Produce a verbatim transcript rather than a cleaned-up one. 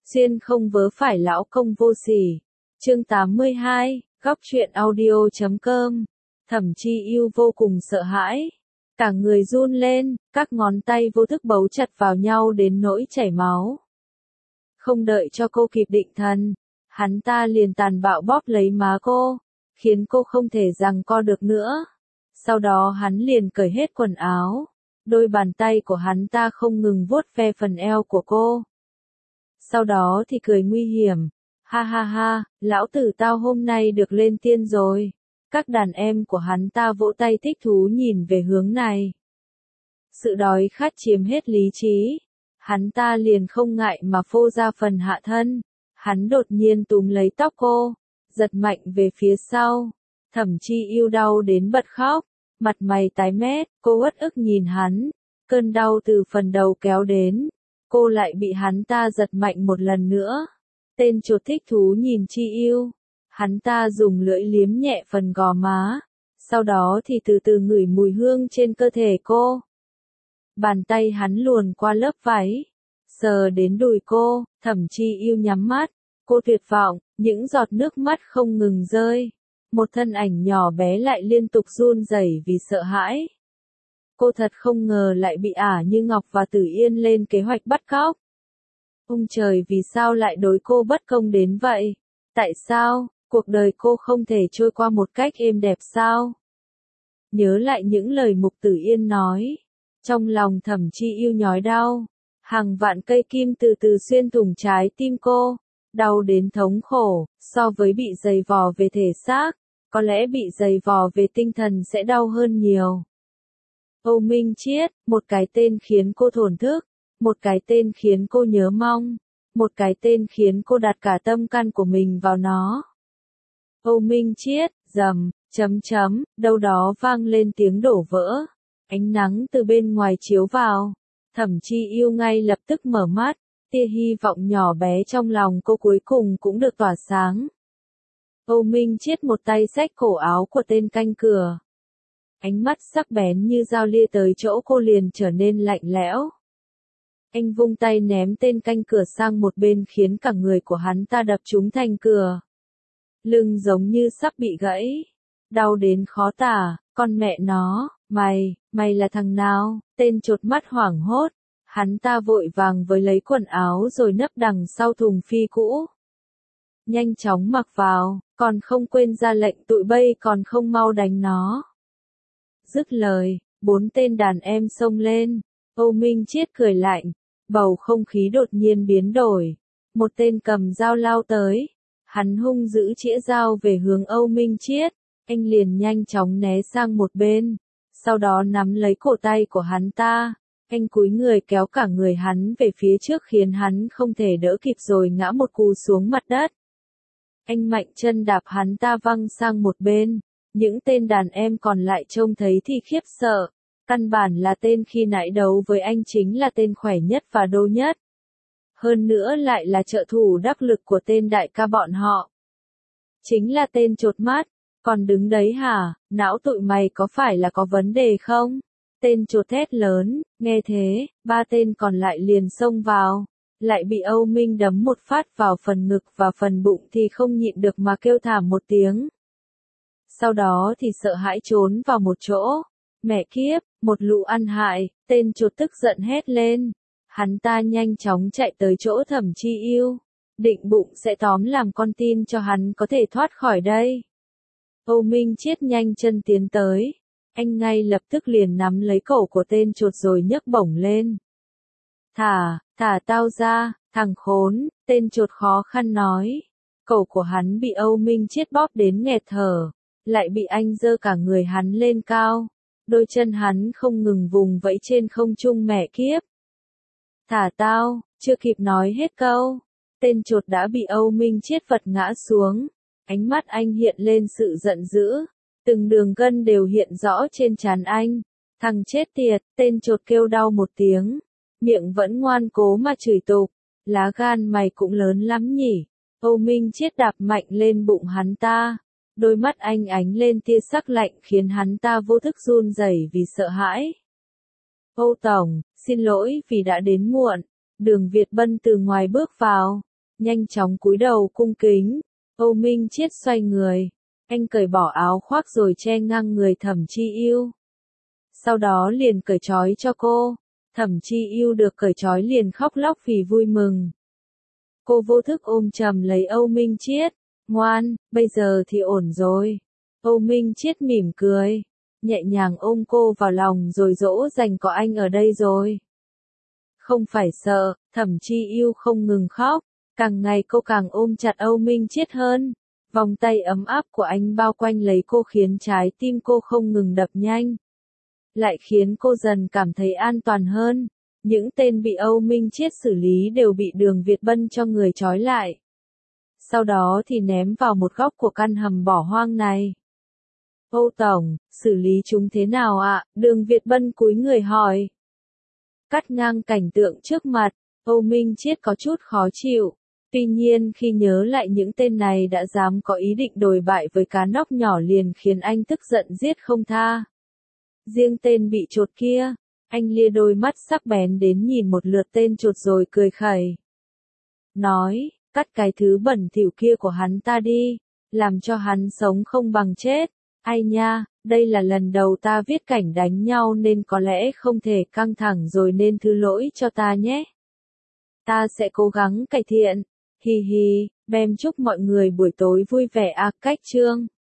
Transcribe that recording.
Xuyên không vớ phải lão công vô sỉ. Chương tám mươi hai, góc truyện audio chấm com. Thẩm Chi Yêu vô cùng sợ hãi. Cả người run lên, các ngón tay vô thức bấu chặt vào nhau đến nỗi chảy máu. Không đợi cho cô kịp định thần, hắn ta liền tàn bạo bóp lấy má cô, khiến cô không thể giằng co được nữa. Sau đó hắn liền cởi hết quần áo. Đôi bàn tay của hắn ta không ngừng vuốt ve phần eo của cô. Sau đó thì cười nguy hiểm. Ha ha ha, lão tử tao hôm nay được lên tiên rồi. Các đàn em của hắn ta vỗ tay thích thú nhìn về hướng này. Sự đói khát chiếm hết lý trí. Hắn ta liền không ngại mà phô ra phần hạ thân. Hắn đột nhiên túm lấy tóc cô, giật mạnh về phía sau. Thẩm Chi Yêu đau đến bật khóc, mặt mày tái mét, cô uất ức nhìn hắn. Cơn đau từ phần đầu kéo đến. Cô lại bị hắn ta giật mạnh một lần nữa. Tên chuột thích thú nhìn Chi Yêu. Hắn ta dùng lưỡi liếm nhẹ phần gò má. Sau đó thì từ từ ngửi mùi hương trên cơ thể cô. Bàn tay hắn luồn qua lớp váy. Sờ đến đùi cô, Thẩm Chi Yêu nhắm mắt. Cô tuyệt vọng, những giọt nước mắt không ngừng rơi. Một thân ảnh nhỏ bé lại liên tục run rẩy vì sợ hãi. Cô thật không ngờ lại bị Ả Như Ngọc và Tử Yên lên kế hoạch bắt cóc. Ông trời, vì sao lại đối cô bất công đến vậy? Tại sao, cuộc đời cô không thể trôi qua một cách êm đẹp sao? Nhớ lại những lời Mục Tử Yên nói. Trong lòng Thẩm Chi Yêu nhói đau. Hàng vạn cây kim từ từ xuyên thủng trái tim cô. Đau đến thống khổ, so với bị giày vò về thể xác, có lẽ bị giày vò về tinh thần sẽ đau hơn nhiều. Âu Minh Chiết, một cái tên khiến cô thổn thức, một cái tên khiến cô nhớ mong, một cái tên khiến cô đặt cả tâm can của mình vào nó. Âu Minh Chiết, rầm, chấm chấm, đâu đó vang lên tiếng đổ vỡ. Ánh nắng từ bên ngoài chiếu vào. Thẩm Chi Yêu ngay lập tức mở mắt, tia hy vọng nhỏ bé trong lòng cô cuối cùng cũng được tỏa sáng. Âu Minh Chiết một tay xách cổ áo của tên canh cửa. Ánh mắt sắc bén như dao lia tới chỗ cô liền trở nên lạnh lẽo. Anh vung tay ném tên canh cửa sang một bên khiến cả người của hắn ta đập trúng thành cửa. Lưng giống như sắp bị gãy. Đau đến khó tả, con mẹ nó, mày, mày là thằng nào? Tên chột mắt hoảng hốt. Hắn ta vội vàng với lấy quần áo rồi nấp đằng sau thùng phi cũ. Nhanh chóng mặc vào, còn không quên ra lệnh tụi bay còn không mau đánh nó. Dứt lời, bốn tên đàn em xông lên. Âu Minh Chiết cười lạnh. Bầu không khí đột nhiên biến đổi. Một tên cầm dao lao tới. Hắn hung dữ chĩa dao về hướng Âu Minh Chiết. Anh liền nhanh chóng né sang một bên. Sau đó nắm lấy cổ tay của hắn ta. Anh cúi người kéo cả người hắn về phía trước khiến hắn không thể đỡ kịp rồi ngã một cú xuống mặt đất. Anh mạnh chân đạp hắn ta văng sang một bên. Những tên đàn em còn lại trông thấy thì khiếp sợ. Căn bản là tên khi nãy đấu với anh chính là tên khỏe nhất và đô nhất. Hơn nữa lại là trợ thủ đắc lực của tên đại ca bọn họ. Chính là tên chột mắt. Còn đứng đấy hả, não tụi mày có phải là có vấn đề không? Tên chột thét lớn, nghe thế, ba tên còn lại liền xông vào. Lại bị Âu Minh đấm một phát vào phần ngực và phần bụng thì không nhịn được mà kêu thảm một tiếng. Sau đó thì sợ hãi trốn vào một chỗ. Mẹ kiếp, một lũ ăn hại, tên chột tức giận hét lên. Hắn ta nhanh chóng chạy tới chỗ Thẩm Chi Yêu. Định bụng sẽ tóm làm con tin cho hắn có thể thoát khỏi đây. Âu Minh Chiết nhanh chân tiến tới. Anh ngay lập tức liền nắm lấy cổ của tên chột rồi nhấc bổng lên. Thả, thả tao ra, thằng khốn, tên chột khó khăn nói. Cổ của hắn bị Âu Minh Chiết bóp đến nghẹt thở. Lại bị anh giơ cả người hắn lên cao. Đôi chân hắn không ngừng vùng vẫy trên không trung mẹ kiếp. Thả tao, chưa kịp nói hết câu. Tên chột đã bị Âu Minh Chiết vật ngã xuống. Ánh mắt anh hiện lên sự giận dữ. Từng đường gân đều hiện rõ trên trán anh. Thằng chết tiệt, tên chột kêu đau một tiếng. Miệng vẫn ngoan cố mà chửi tục. Lá gan mày cũng lớn lắm nhỉ. Âu Minh Chiết đạp mạnh lên bụng hắn ta. Đôi mắt anh ánh lên tia sắc lạnh khiến hắn ta vô thức run rẩy vì sợ hãi. Âu Tổng, xin lỗi vì đã đến muộn. Đường Việt Bân từ ngoài bước vào. nhanh chóng cúi đầu cung kính. Âu Minh Chiết xoay người, anh cởi bỏ áo khoác rồi che ngang người Thẩm Chi Yêu. Sau đó liền cởi trói cho cô. Thẩm Chi Yêu được cởi trói liền khóc lóc vì vui mừng. Cô vô thức ôm chầm lấy Âu Minh Chiết. Ngoan, bây giờ thì ổn rồi. Âu Minh Chiết mỉm cười, nhẹ nhàng ôm cô vào lòng rồi dỗ dành có anh ở đây rồi. Không phải sợ, Thẩm Chi Yêu không ngừng khóc, càng ngày cô càng ôm chặt Âu Minh Chiết hơn. Vòng tay ấm áp của anh bao quanh lấy cô khiến trái tim cô không ngừng đập nhanh. Lại khiến cô dần cảm thấy an toàn hơn. Những tên bị Âu Minh Chiết xử lý đều bị Đường Việt Bân cho người trói lại. Sau đó thì ném vào một góc của căn hầm bỏ hoang này. Âu Tổng, xử lý chúng thế nào ạ? Đường Việt Bân cúi người hỏi. Cắt ngang cảnh tượng trước mặt, Âu Minh Chiết có chút khó chịu. Tuy nhiên khi nhớ lại những tên này đã dám có ý định đồi bại với cá nóc nhỏ liền khiến anh tức giận giết không tha. Riêng tên bị chột kia, anh lia đôi mắt sắc bén đến nhìn một lượt tên chột rồi cười khẩy. Nói, cắt cái thứ bẩn thỉu kia của hắn ta đi, làm cho hắn sống không bằng chết. Ai nha, đây là lần đầu ta viết cảnh đánh nhau nên có lẽ không thể căng thẳng rồi nên thứ lỗi cho ta nhé. Ta sẽ cố gắng cải thiện. Hi hi, bem chúc mọi người buổi tối vui vẻ à cách chương.